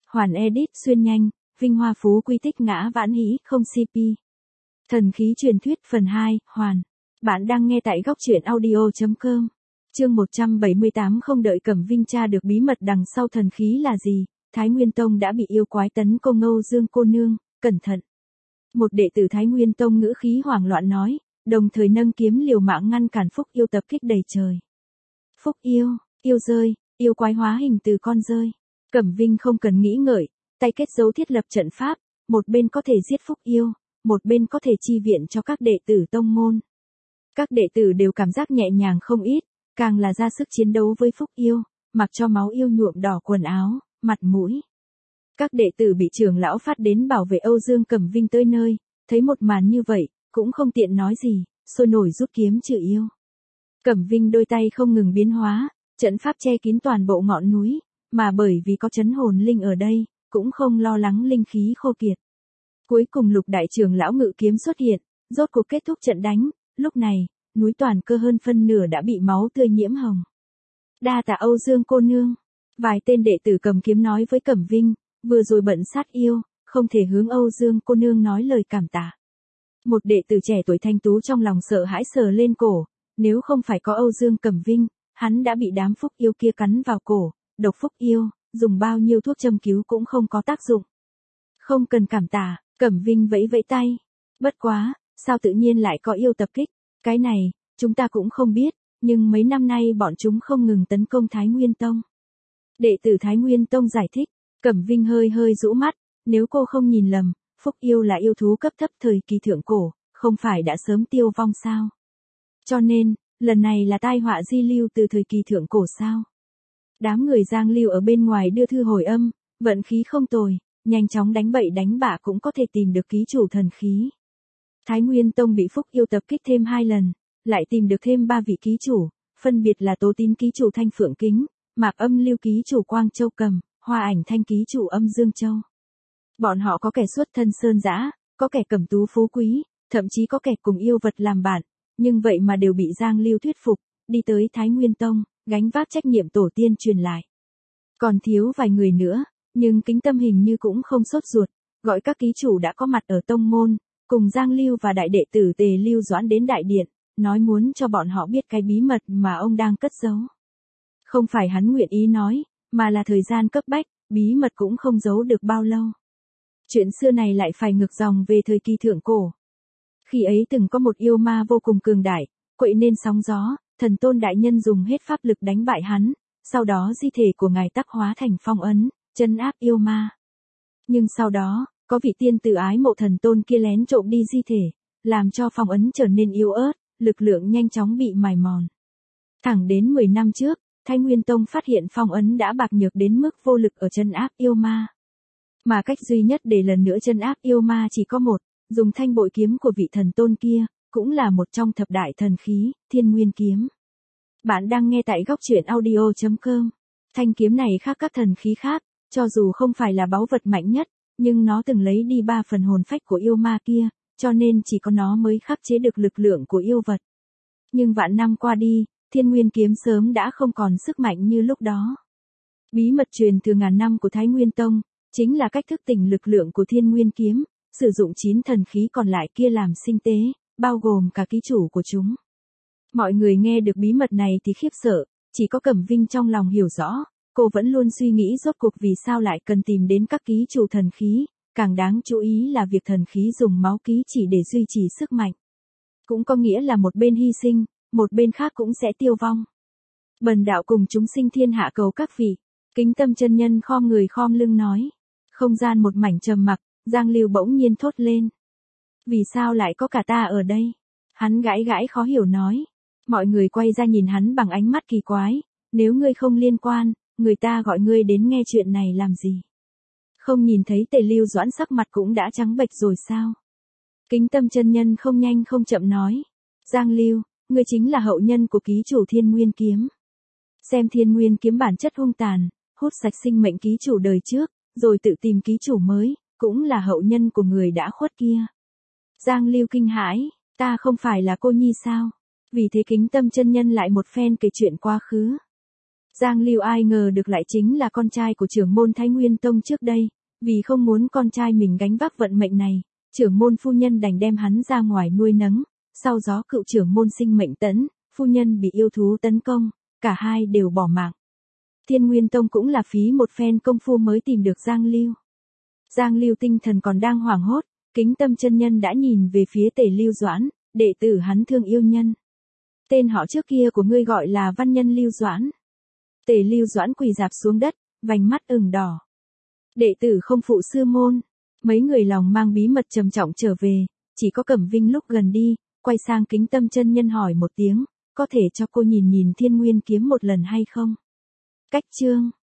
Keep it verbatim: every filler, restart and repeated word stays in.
Hoàn edit xuyên nhanh, vinh hoa phú quý tích ngã vãn hĩ không xê pê. Thần khí truyền thuyết phần hai, Hoàn. Bạn đang nghe tại góc truyện audio chấm com. Chương một trăm bảy mươi tám. Không đợi Cẩm Vinh tra được bí mật đằng sau thần khí là gì, Thái Nguyên Tông đã bị yêu quái tấn công. Âu Dương cô nương, cẩn thận. Một đệ tử Thái Nguyên Tông ngữ khí hoảng loạn nói, đồng thời nâng kiếm liều mạng ngăn cản Phúc Yêu tập kích đầy trời. Phúc Yêu, yêu rơi, yêu quái hóa hình từ con rơi. Cẩm Vinh không cần nghĩ ngợi, tay kết dấu thiết lập trận pháp, một bên có thể giết Phúc Yêu, một bên có thể chi viện cho các đệ tử tông môn. Các đệ tử đều cảm giác nhẹ nhàng không ít, càng là ra sức chiến đấu với Phúc Yêu, mặc cho máu yêu nhuộm đỏ quần áo, mặt mũi. Các đệ tử bị trưởng lão phát đến bảo vệ Âu Dương Cẩm Vinh tới nơi, thấy một màn như vậy, cũng không tiện nói gì, sôi nổi rút kiếm trừ yêu. Cẩm Vinh đôi tay không ngừng biến hóa, trận pháp che kín toàn bộ ngọn núi, mà bởi vì có trấn hồn linh ở đây, cũng không lo lắng linh khí khô kiệt. Cuối cùng Lục đại trưởng lão ngự kiếm xuất hiện, rốt cuộc kết thúc trận đánh, lúc này, núi Toàn Cơ hơn phân nửa đã bị máu tươi nhiễm hồng. Đa tạ Âu Dương cô nương. Vài tên đệ tử cầm kiếm nói với Cẩm Vinh, vừa rồi bận sát yêu, không thể hướng Âu Dương cô nương nói lời cảm tạ. Một đệ tử trẻ tuổi thanh tú trong lòng sợ hãi sờ lên cổ, nếu không phải có Âu Dương Cẩm Vinh, hắn đã bị đám Phúc Yêu kia cắn vào cổ, độc Phúc Yêu, dùng bao nhiêu thuốc châm cứu cũng không có tác dụng. Không cần cảm tạ, Cẩm Vinh vẫy vẫy tay. Bất quá, sao tự nhiên lại có yêu tập kích, cái này, chúng ta cũng không biết, nhưng mấy năm nay bọn chúng không ngừng tấn công Thái Nguyên Tông. Đệ tử Thái Nguyên Tông giải thích, Cẩm Vinh hơi hơi rũ mắt, nếu cô không nhìn lầm, Phúc Yêu là yêu thú cấp thấp thời kỳ thượng cổ, không phải đã sớm tiêu vong sao? Cho nên, lần này là tai họa di lưu từ thời kỳ thượng cổ sao? Đám người Giang Lưu ở bên ngoài đưa thư hồi âm, vận khí không tồi, nhanh chóng đánh bậy đánh bạ cũng có thể tìm được ký chủ thần khí. Thái Nguyên Tông bị Phúc Yêu tập kích thêm hai lần, lại tìm được thêm ba vị ký chủ, phân biệt là Tố Tín ký chủ Thanh Phượng Kính, Mạc Âm Lưu ký chủ Quang Châu Cầm, Hoa Ảnh Thanh ký chủ Âm Dương Châu. Bọn họ có kẻ xuất thân sơn dã, có kẻ cẩm tú phú quý, thậm chí có kẻ cùng yêu vật làm bạn, nhưng vậy mà đều bị Giang Lưu thuyết phục, đi tới Thái Nguyên Tông, gánh vác trách nhiệm tổ tiên truyền lại. Còn thiếu vài người nữa, nhưng Kính Tâm hình như cũng không sốt ruột, gọi các ký chủ đã có mặt ở tông môn, cùng Giang Lưu và đại đệ tử Tề Lưu Doãn đến đại điện, nói muốn cho bọn họ biết cái bí mật mà ông đang cất giấu. Không phải hắn nguyện ý nói, mà là thời gian cấp bách, bí mật cũng không giấu được bao lâu. Chuyện xưa này lại phải ngược dòng về thời kỳ thượng cổ. Khi ấy từng có một yêu ma vô cùng cường đại, quậy nên sóng gió, thần tôn đại nhân dùng hết pháp lực đánh bại hắn, sau đó di thể của ngài tác hóa thành phong ấn, chân áp yêu ma. Nhưng sau đó, có vị tiên tử ái mộ thần tôn kia lén trộm đi di thể, làm cho phong ấn trở nên yếu ớt, lực lượng nhanh chóng bị mài mòn. Thẳng đến mười năm trước, Thái Nguyên Tông phát hiện phong ấn đã bạc nhược đến mức vô lực ở chân áp yêu ma. Mà cách duy nhất để lần nữa chân áp yêu ma chỉ có một, dùng thanh bội kiếm của vị thần tôn kia, cũng là một trong thập đại thần khí, Thiên Nguyên Kiếm. Bạn đang nghe tại góc truyện audio chấm com. Thanh kiếm này khác các thần khí khác, cho dù không phải là báu vật mạnh nhất, nhưng nó từng lấy đi ba phần hồn phách của yêu ma kia, cho nên chỉ có nó mới khắc chế được lực lượng của yêu vật. Nhưng vạn năm qua đi, Thiên Nguyên Kiếm sớm đã không còn sức mạnh như lúc đó. Bí mật truyền từ ngàn năm của Thái Nguyên Tông, chính là cách thức tỉnh lực lượng của Thiên Nguyên Kiếm, sử dụng chín thần khí còn lại kia làm sinh tế, bao gồm cả ký chủ của chúng. Mọi người nghe được bí mật này thì khiếp sợ, chỉ có Cẩm Vinh trong lòng hiểu rõ, cô vẫn luôn suy nghĩ rốt cuộc vì sao lại cần tìm đến các ký chủ thần khí, càng đáng chú ý là việc thần khí dùng máu ký chỉ để duy trì sức mạnh. Cũng có nghĩa là một bên hy sinh, một bên khác cũng sẽ tiêu vong. Bần đạo cùng chúng sinh thiên hạ cầu các vị. Kính Tâm chân nhân khom người khom lưng nói. Không gian một mảnh trầm mặc, Giang Lưu bỗng nhiên thốt lên. Vì sao lại có cả ta ở đây? Hắn gãi gãi khó hiểu nói. Mọi người quay ra nhìn hắn bằng ánh mắt kỳ quái. Nếu ngươi không liên quan, người ta gọi ngươi đến nghe chuyện này làm gì? Không nhìn thấy Tề Lưu Doãn sắc mặt cũng đã trắng bệch rồi sao? Kính Tâm chân nhân không nhanh không chậm nói. Giang Lưu, ngươi chính là hậu nhân của ký chủ Thiên Nguyên Kiếm. Xem Thiên Nguyên Kiếm bản chất hung tàn, hút sạch sinh mệnh ký chủ đời trước, rồi tự tìm ký chủ mới, cũng là hậu nhân của người đã khuất kia. Giang Lưu kinh hãi, ta không phải là cô nhi sao? Vì thế Kính Tâm chân nhân lại một phen kể chuyện quá khứ. Giang Lưu ai ngờ được lại chính là con trai của trưởng môn Thái Nguyên Tông trước đây, vì không muốn con trai mình gánh vác vận mệnh này, trưởng môn phu nhân đành đem hắn ra ngoài nuôi nấng, sau đó cựu trưởng môn sinh mệnh tẫn, phu nhân bị yêu thú tấn công, cả hai đều bỏ mạng. Thiên Nguyên Tông cũng là phí một phen công phu mới tìm được Giang Lưu. Giang Lưu tinh thần còn đang hoảng hốt, Kính Tâm chân nhân đã nhìn về phía Tề Lưu Doãn, đệ tử hắn thương yêu nhân. Tên họ trước kia của ngươi gọi là Văn Nhân Lưu Doãn. Tề Lưu Doãn quỳ rạp xuống đất, vành mắt ửng đỏ. Đệ tử không phụ sư môn. Mấy người lòng mang bí mật trầm trọng trở về, chỉ có Cẩm Vinh lúc gần đi, quay sang Kính Tâm chân nhân hỏi một tiếng, có thể cho cô nhìn nhìn Thiên Nguyên kiếm một lần hay không? Cách chương